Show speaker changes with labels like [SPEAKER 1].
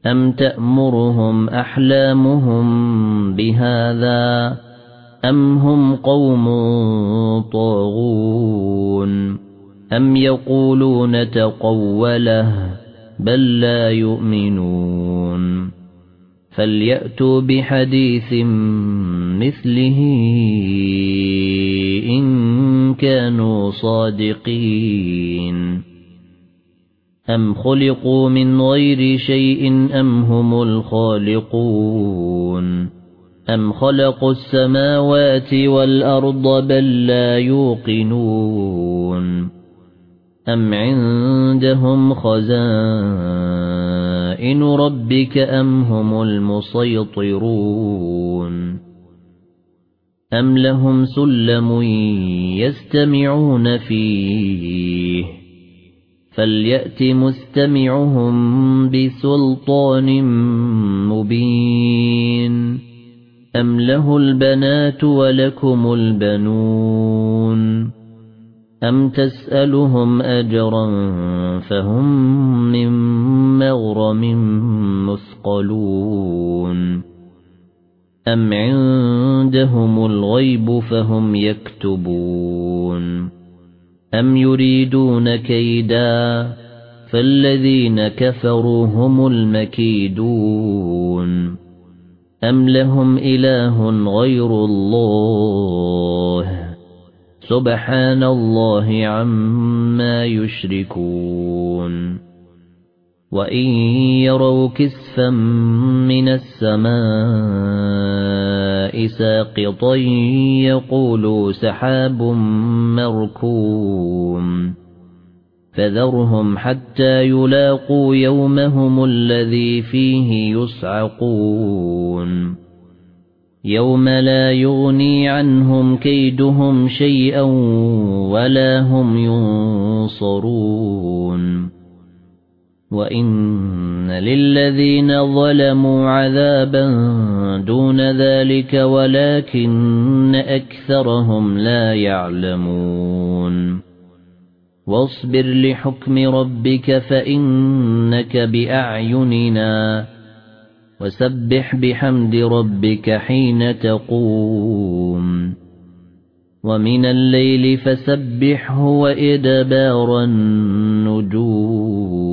[SPEAKER 1] أَمْ تَأْمُرُهُمْ أَحْلَامُهُمْ بِهَذَا أَمْ هُمْ قَوْمٌ طَاغُونَ أَمْ يَقُولُونَ تَقَوَّلَهُ بَل لَّا يُؤْمِنُونَ فَلْيَأْتُوا بِحَدِيثٍ مِثْلِهِ إِن كَانُوا صَادِقِينَ أَمْ خُلِقُوا مِنْ غَيْرِ شَيْءٍ أَمْ هُمُ الْخَالِقُونَ أَمْ خَلَقُوا السَّمَاوَاتِ وَالْأَرْضَ بَل لَّا يُوقِنُونَ أَمْ عِندَهُمْ خَزَائِنُ رَبِّكَ أَمْ هُمُ الْمُصَيْطِرُونَ أَمْ لَهُمْ سُلَّمٌ يَسْتَمِعُونَ فِيهِ فَلْيَأْتِ مُسْتَمِعُهُم بِسُلْطَانٍ مُبِينٍ أَمْ لَهُ الْبَنَاتُ وَلَكُمُ الْبَنُونَ أَمْ تَسْأَلُهُمْ أَجْرًا فَهُمْ مِنْ مَغْرَمٍ مُثْقَلُونَ أَمْ عِندَهُمُ الْغَيْبُ فَهُمْ يَكْتُبُونَ أَمْ يُرِيدُونَ كَيْدًا فَالَّذِينَ كَفَرُوا هُمُ الْمَكِيدُونَ أَمْ لَهُمْ إِلَٰهٌ غَيْرُ اللَّهِ سُبْحَانَ اللَّهِ عَمَّا يُشْرِكُونَ وَإِن يَرَوْا كِسْفًا مِنَ السَّمَاءِ سَاقِطًا يَقُولُوا سَحَابٌ مَّرْكُومٌ فَذَرْهُمْ حَتَّى يُلَاقُوا يَوْمَهُمُ الَّذِي فِيهِ يُصْعَقُونَ يَوْمَ لَا يُغْنِي عَنْهُمْ كَيْدُهُمْ شَيْئًا وَلَا هُمْ يُنصَرُونَ وَإِنَّ لِلَّذِينَ ظَلَمُوا عَذَابًا دُونَ ذَلِكَ وَلَكِنَّ أَكْثَرَهُمْ لَا يَعْلَمُونَ وَاصْبِرْ لِحُكْمِ رَبِّكَ فَإِنَّكَ بِأَعْيُنِنَا وَسَبِّحْ بِحَمْدِ رَبِّكَ حِينَ تَقُومُ وَمِنَ اللَّيْلِ فَسَبِّحْهُ وَإِدْبَارَ النُّجُومِ